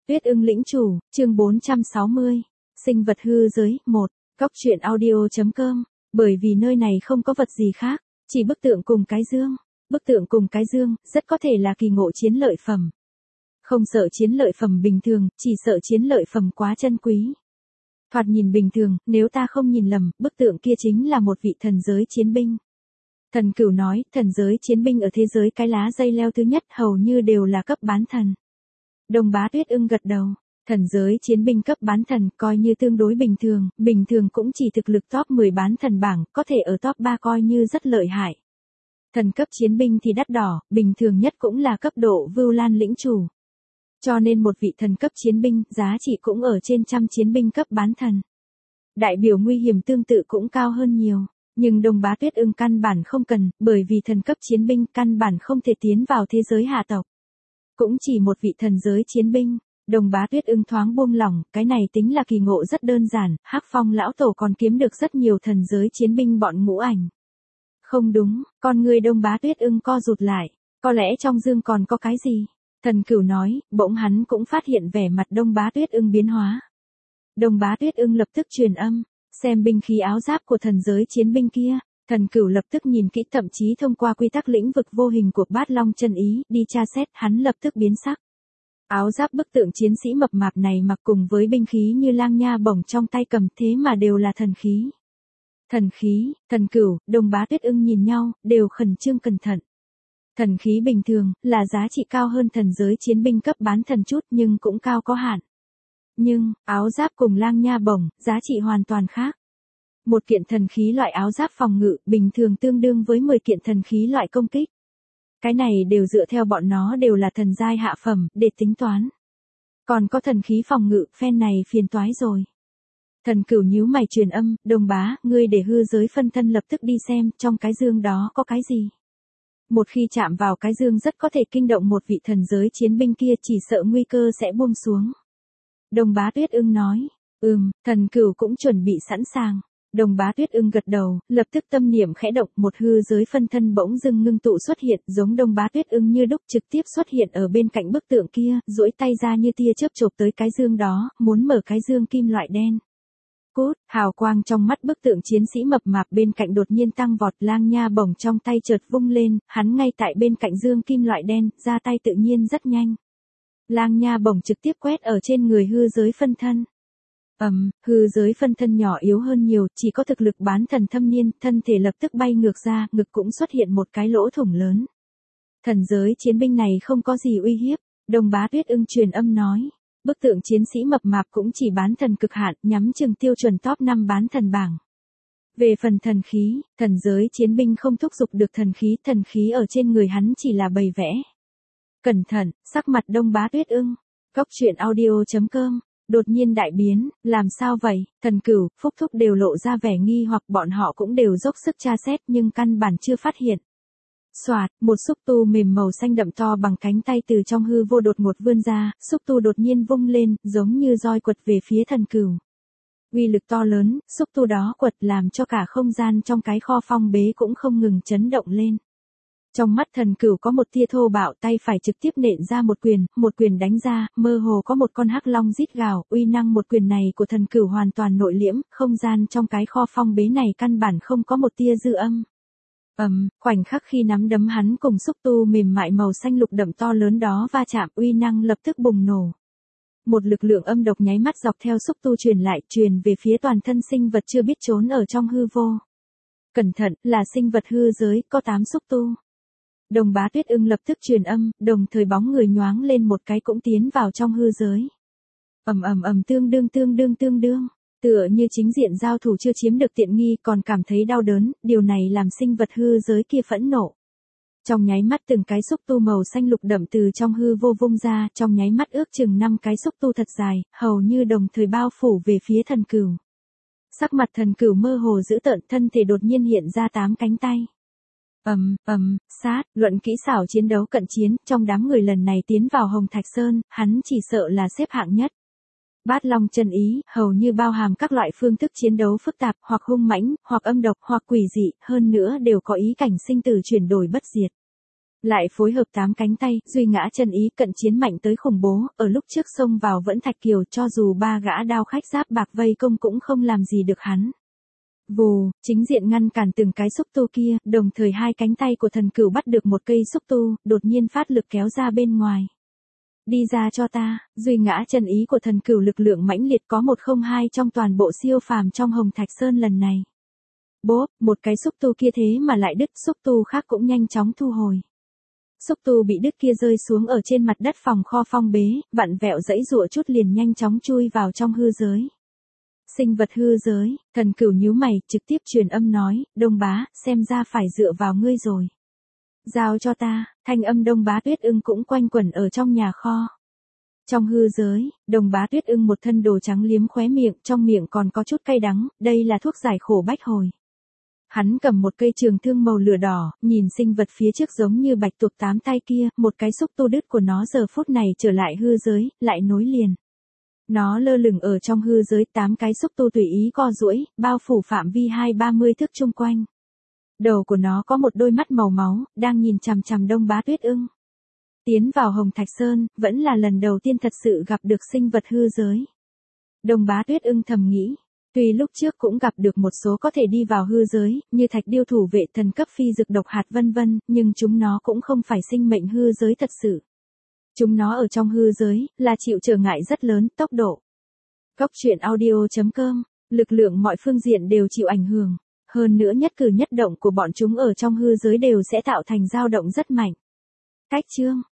Tuyết ưng lĩnh chủ, chương 460. Sinh vật hư giới, 1. Góc truyện audio.com. Bởi vì nơi này không có vật gì khác, chỉ bức tượng cùng cái dương. Bức tượng cùng cái dương, rất có thể là kỳ ngộ chiến lợi phẩm. Không sợ chiến lợi phẩm bình thường, chỉ sợ chiến lợi phẩm quá chân quý. Thoạt nhìn bình thường, nếu ta không nhìn lầm, bức tượng kia chính là một vị thần giới chiến binh. Thần Cửu nói, thần giới chiến binh ở thế giới cái lá dây leo thứ nhất hầu như đều là cấp bán thần. Đông Bá Tuyết ưng gật đầu, thần giới chiến binh cấp bán thần coi như tương đối bình thường cũng chỉ thực lực top 10 bán thần bảng, có thể ở top 3 coi như rất lợi hại. Thần cấp chiến binh thì đắt đỏ, bình thường nhất cũng là cấp độ Vưu Lan lĩnh chủ. Cho nên một vị thần cấp chiến binh, giá trị cũng ở trên trăm chiến binh cấp bán thần. Đại biểu nguy hiểm tương tự cũng cao hơn nhiều. Nhưng Đông Bá Tuyết ưng căn bản không cần, bởi vì thần cấp chiến binh căn bản không thể tiến vào thế giới hạ tộc. Cũng chỉ một vị thần giới chiến binh, Đông Bá Tuyết ưng thoáng buông lỏng, cái này tính là kỳ ngộ rất đơn giản, Hắc Phong lão tổ còn kiếm được rất nhiều thần giới chiến binh bọn ngũ ảnh. Không đúng, con người Đông Bá Tuyết ưng co rụt lại, có lẽ trong dương còn có cái gì? Thần Cửu nói, bỗng hắn cũng phát hiện vẻ mặt Đông Bá Tuyết ưng biến hóa. Đông Bá Tuyết ưng lập tức truyền âm, xem binh khí áo giáp của thần giới chiến binh kia. Thần Cửu lập tức nhìn kỹ, thậm chí thông qua quy tắc lĩnh vực vô hình của Bát Long chân ý, đi tra xét, hắn lập tức biến sắc. Áo giáp bức tượng chiến sĩ mập mạp này mặc cùng với binh khí như lang nha bổng trong tay cầm thế mà đều là thần khí. Thần khí, Thần Cửu, Đông Bá Tuyết ưng nhìn nhau, đều khẩn trương cẩn thận. Thần khí bình thường, là giá trị cao hơn thần giới chiến binh cấp bán thần chút nhưng cũng cao có hạn. Nhưng, áo giáp cùng lang nha bổng, giá trị hoàn toàn khác. Một kiện thần khí loại áo giáp phòng ngự, bình thường tương đương với 10 kiện thần khí loại công kích. Cái này đều dựa theo bọn nó đều là thần giai hạ phẩm, để tính toán. Còn có thần khí phòng ngự, phen này phiền toái rồi. Thần Cửu nhíu mày truyền âm, Đông Bá, ngươi để hư giới phân thân lập tức đi xem, trong cái dương đó có cái gì. Một khi chạm vào cái dương rất có thể kinh động một vị thần giới chiến binh kia, chỉ sợ nguy cơ sẽ buông xuống. Đông Bá Tuyết ưng nói, Thần Cửu cũng chuẩn bị sẵn sàng. Đông Bá Tuyết ưng gật đầu, lập tức tâm niệm khẽ động, một hư giới phân thân bỗng dưng ngưng tụ xuất hiện, giống Đông Bá Tuyết ưng như đúc trực tiếp xuất hiện ở bên cạnh bức tượng kia, duỗi tay ra như tia chớp chộp tới cái dương đó, muốn mở cái dương kim loại đen. Cốt, hào quang trong mắt bức tượng chiến sĩ mập mạp bên cạnh đột nhiên tăng vọt, lang nha bổng trong tay chợt vung lên, hắn ngay tại bên cạnh dương kim loại đen, ra tay tự nhiên rất nhanh. Lang nha bổng trực tiếp quét ở trên người hư giới phân thân. Hư giới phân thân nhỏ yếu hơn nhiều, chỉ có thực lực bán thần thâm niên, thân thể lập tức bay ngược ra, ngực cũng xuất hiện một cái lỗ thủng lớn. Thần giới chiến binh này không có gì uy hiếp, Đông Bá Tuyết ưng truyền âm nói. Bức tượng chiến sĩ mập mạp cũng chỉ bán thần cực hạn, nhắm chừng tiêu chuẩn top 5 bán thần bảng. Về phần thần khí, thần giới chiến binh không thúc giục được thần khí ở trên người hắn chỉ là bày vẽ. Cẩn thận, sắc mặt Đông Bá Tuyết ưng. Góc truyện audio.com. Đột nhiên đại biến, làm sao vậy? Thần Cửu, Phúc Thúc đều lộ ra vẻ nghi hoặc, bọn họ cũng đều dốc sức tra xét nhưng căn bản chưa phát hiện. Soạt, một xúc tu mềm màu xanh đậm to bằng cánh tay từ trong hư vô đột ngột vươn ra, xúc tu đột nhiên vung lên, giống như roi quật về phía Thần Cửu. Uy lực to lớn, xúc tu đó quật làm cho cả không gian trong cái kho phong bế cũng không ngừng chấn động lên. Trong mắt Thần Cửu có một tia thô bạo, tay phải trực tiếp nện ra một quyền đánh ra, mơ hồ có một con hắc long rít gào, uy năng một quyền này của Thần Cửu hoàn toàn nội liễm, không gian trong cái kho phong bế này căn bản không có một tia dư âm. Khoảnh khắc khi nắm đấm hắn cùng xúc tu mềm mại màu xanh lục đậm to lớn đó va chạm, uy năng lập tức bùng nổ. Một lực lượng âm độc nháy mắt dọc theo xúc tu truyền về phía toàn thân sinh vật chưa biết trốn ở trong hư vô. Cẩn thận, là sinh vật hư giới, có 8 xúc tu. Đông Bá Tuyết ưng lập tức truyền âm, đồng thời bóng người nhoáng lên một cái cũng tiến vào trong hư giới. Tương đương. Tựa như chính diện giao thủ chưa chiếm được tiện nghi còn cảm thấy đau đớn, điều này làm sinh vật hư giới kia phẫn nộ. Trong nháy mắt từng cái xúc tu màu xanh lục đậm từ trong hư vô vung ra, trong nháy mắt ước chừng 5 cái xúc tu thật dài, hầu như đồng thời bao phủ về phía Thần Cửu. Sắc mặt Thần Cửu mơ hồ dữ tợn, thân thể đột nhiên hiện ra 8 cánh tay. Sát, luận kỹ xảo chiến đấu cận chiến, trong đám người lần này tiến vào Hồng Thạch Sơn, hắn chỉ sợ là xếp hạng nhất. Bát Long chân ý, hầu như bao hàm các loại phương thức chiến đấu phức tạp, hoặc hung mãnh, hoặc âm độc, hoặc quỷ dị, hơn nữa đều có ý cảnh sinh tử chuyển đổi bất diệt. Lại phối hợp 8 cánh tay, duy ngã chân ý cận chiến mạnh tới khủng bố, ở lúc trước xông vào vẫn Thạch Kiều cho dù 3 gã đao khách giáp bạc vây công cũng không làm gì được hắn. Vù, chính diện ngăn cản từng cái xúc tu kia, đồng thời 2 cánh tay của thần cửu bắt được một cây xúc tu, đột nhiên phát lực kéo ra bên ngoài. Đi ra cho ta, duy ngã chân ý của thần cửu lực lượng mãnh liệt có 102 trong toàn bộ siêu phàm trong Hồng Thạch Sơn lần này. Bốp, một cái xúc tu kia thế mà lại đứt, xúc tu khác cũng nhanh chóng thu hồi. Xúc tu bị đứt kia rơi xuống ở trên mặt đất phòng kho phong bế, vặn vẹo dãy rụa chút liền nhanh chóng chui vào trong hư giới. Sinh vật hư giới, thần cửu nhíu mày, trực tiếp truyền âm nói, Đông Bá, xem ra phải dựa vào ngươi rồi. Giao cho ta, thanh âm Đông Bá Tuyết Ưng cũng quanh quẩn ở trong nhà kho. Trong hư giới, Đông Bá Tuyết Ưng một thân đồ trắng liếm khóe miệng, trong miệng còn có chút cay đắng, đây là thuốc giải khổ bách hồi. Hắn cầm một cây trường thương màu lửa đỏ, nhìn sinh vật phía trước giống như bạch tuộc 8 tay kia, một cái xúc tu đứt của nó giờ phút này trở lại hư giới, lại nối liền. Nó lơ lửng ở trong hư giới, 8 cái xúc tu tùy ý co duỗi, bao phủ phạm vi 2-30 thước chung quanh. Đầu của nó có một đôi mắt màu máu, đang nhìn chằm chằm Đông Bá Tuyết Ưng. Tiến vào Hồng Thạch Sơn, vẫn là lần đầu tiên thật sự gặp được sinh vật hư giới. Đông Bá Tuyết Ưng thầm nghĩ. Tuy lúc trước cũng gặp được một số có thể đi vào hư giới, như thạch điêu thủ vệ thần cấp phi dược độc hạt vân vân, nhưng chúng nó cũng không phải sinh mệnh hư giới thật sự. Chúng nó ở trong hư giới, là chịu trở ngại rất lớn, tốc độ. Góc truyện audio.com, lực lượng mọi phương diện đều chịu ảnh hưởng. Hơn nữa nhất cử nhất động của bọn chúng ở trong hư giới đều sẽ tạo thành dao động rất mạnh. Cách chương